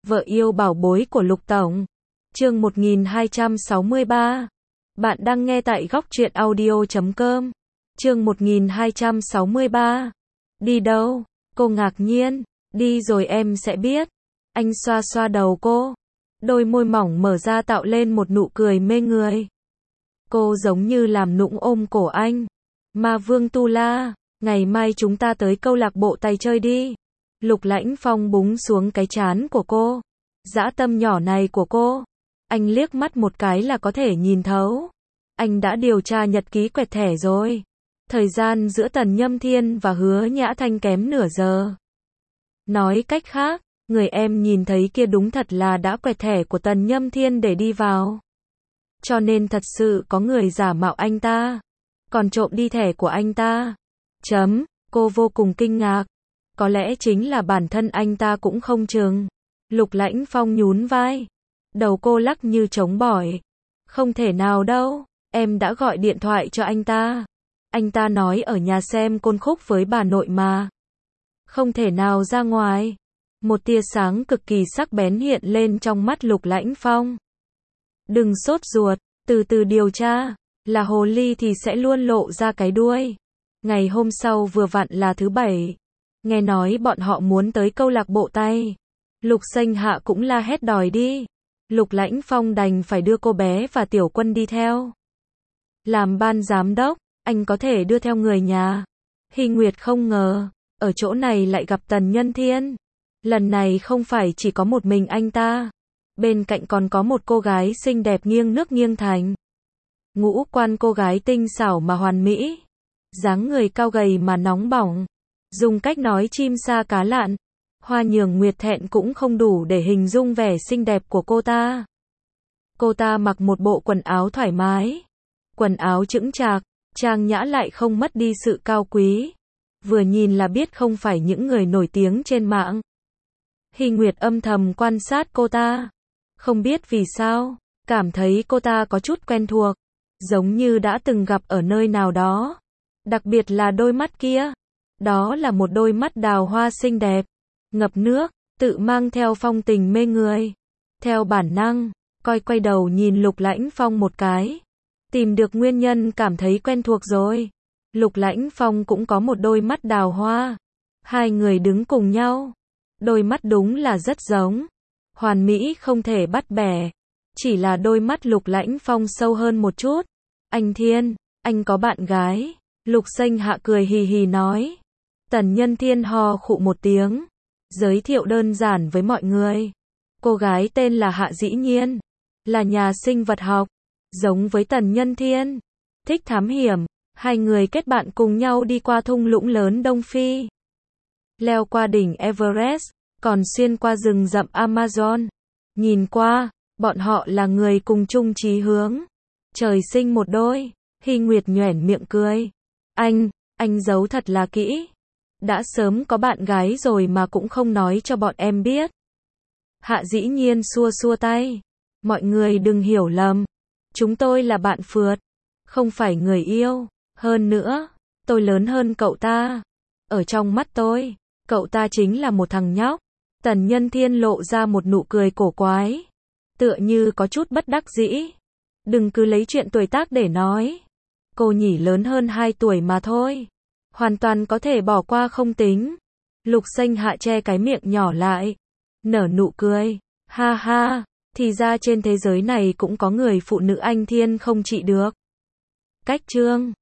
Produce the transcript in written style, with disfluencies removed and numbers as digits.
Vợ yêu bảo bối của Lục Tổng. Chương 1263. Bạn đang nghe tại góc truyện audio.com. Chương 1263. Đi đâu? Cô ngạc nhiên. Đi rồi em sẽ biết. Anh xoa xoa đầu cô. Đôi môi mỏng mở ra tạo lên một nụ cười mê người. Cô giống như làm nũng ôm cổ anh. Ma Vương Tu La, ngày mai chúng ta tới câu lạc bộ tay chơi đi. Lục Lãnh Phong búng xuống cái trán của cô. Dã tâm nhỏ này của cô, anh liếc mắt một cái là có thể nhìn thấu. Anh đã điều tra nhật ký quẹt thẻ rồi. Thời gian giữa Tần Nhâm Thiên và Hứa Nhã Thanh kém nửa giờ. Nói cách khác, người em nhìn thấy kia đúng thật là đã quẹt thẻ của Tần Nhâm Thiên để đi vào. Cho nên thật sự có người giả mạo anh ta, còn trộm đi thẻ của anh ta. Cô vô cùng kinh ngạc. Có lẽ chính là bản thân anh ta cũng không chừng. Lục Lãnh Phong nhún vai. Đầu cô lắc như trống bỏi. Không thể nào đâu, em đã gọi điện thoại cho anh ta. Anh ta nói ở nhà xem côn khúc với bà nội mà. Không thể nào ra ngoài. Một tia sáng cực kỳ sắc bén hiện lên trong mắt Lục Lãnh Phong. Đừng sốt ruột, từ từ điều tra. Là hồ ly thì sẽ luôn lộ ra cái đuôi. Ngày hôm sau vừa vặn là thứ Bảy. Nghe nói bọn họ muốn tới câu lạc bộ tay. Lục Xanh Hạ cũng la hét đòi đi. Lục Lãnh Phong đành phải đưa cô bé và Tiểu Quân đi theo. Làm ban giám đốc, anh có thể đưa theo người nhà. Hy Nguyệt không ngờ, ở chỗ này lại gặp Tần Nhân Thiên. Lần này không phải chỉ có một mình anh ta. Bên cạnh còn có một cô gái xinh đẹp nghiêng nước nghiêng thành. Ngũ quan cô gái tinh xảo mà hoàn mỹ. Dáng người cao gầy mà nóng bỏng. Dùng cách nói chim sa cá lặn. Hoa Nhường Nguyệt thẹn cũng không đủ để hình dung vẻ xinh đẹp của cô ta. Cô ta mặc một bộ quần áo thoải mái. Quần áo chững chạc, trang nhã lại không mất đi sự cao quý. Vừa nhìn là biết không phải những người nổi tiếng trên mạng. Hy Nguyệt âm thầm quan sát cô ta. Không biết vì sao, cảm thấy cô ta có chút quen thuộc. Giống như đã từng gặp ở nơi nào đó. Đặc biệt là đôi mắt kia. Đó là một đôi mắt đào hoa xinh đẹp, ngập nước, tự mang theo phong tình mê người. Theo bản năng, quay đầu nhìn Lục Lãnh Phong một cái. Tìm được nguyên nhân cảm thấy quen thuộc rồi. Lục Lãnh Phong cũng có một đôi mắt đào hoa. Hai người đứng cùng nhau. Đôi mắt đúng là rất giống. Hoàn mỹ không thể bắt bẻ. Chỉ là đôi mắt Lục Lãnh Phong sâu hơn một chút. Anh Thiên, anh có bạn gái. Lục Xanh Hạ cười hì hì nói. Tần Nhân Thiên ho khụ một tiếng. Giới thiệu đơn giản với mọi người. Cô gái tên là Hạ Dĩ Nhiên. Là nhà sinh vật học. Giống với Tần Nhân Thiên. Thích thám hiểm. Hai người kết bạn cùng nhau đi qua thung lũng lớn Đông Phi. Leo qua đỉnh Everest. Còn xuyên qua rừng rậm Amazon. Nhìn qua, bọn họ là người cùng chung chí hướng. Trời sinh một đôi. Hy Nguyệt nhoẻn miệng cười. Anh giấu thật là kỹ. Đã sớm có bạn gái rồi mà cũng không nói cho bọn em biết. Hạ Dĩ Nhiên xua xua tay. Mọi người đừng hiểu lầm. Chúng tôi là bạn phượt. Không phải người yêu. Hơn nữa, tôi lớn hơn cậu ta. Ở trong mắt tôi, cậu ta chính là một thằng nhóc. Tần Nhân Thiên lộ ra một nụ cười cổ quái. Tựa như có chút bất đắc dĩ. Đừng cứ lấy chuyện tuổi tác để nói. Cô nhỉ lớn hơn 2 tuổi mà thôi. Hoàn toàn có thể bỏ qua không tính. Lục Xanh Hạ che cái miệng nhỏ lại. Nở nụ cười. Ha ha, thì ra trên thế giới này cũng có người phụ nữ anh Thiên không trị được. Cách chương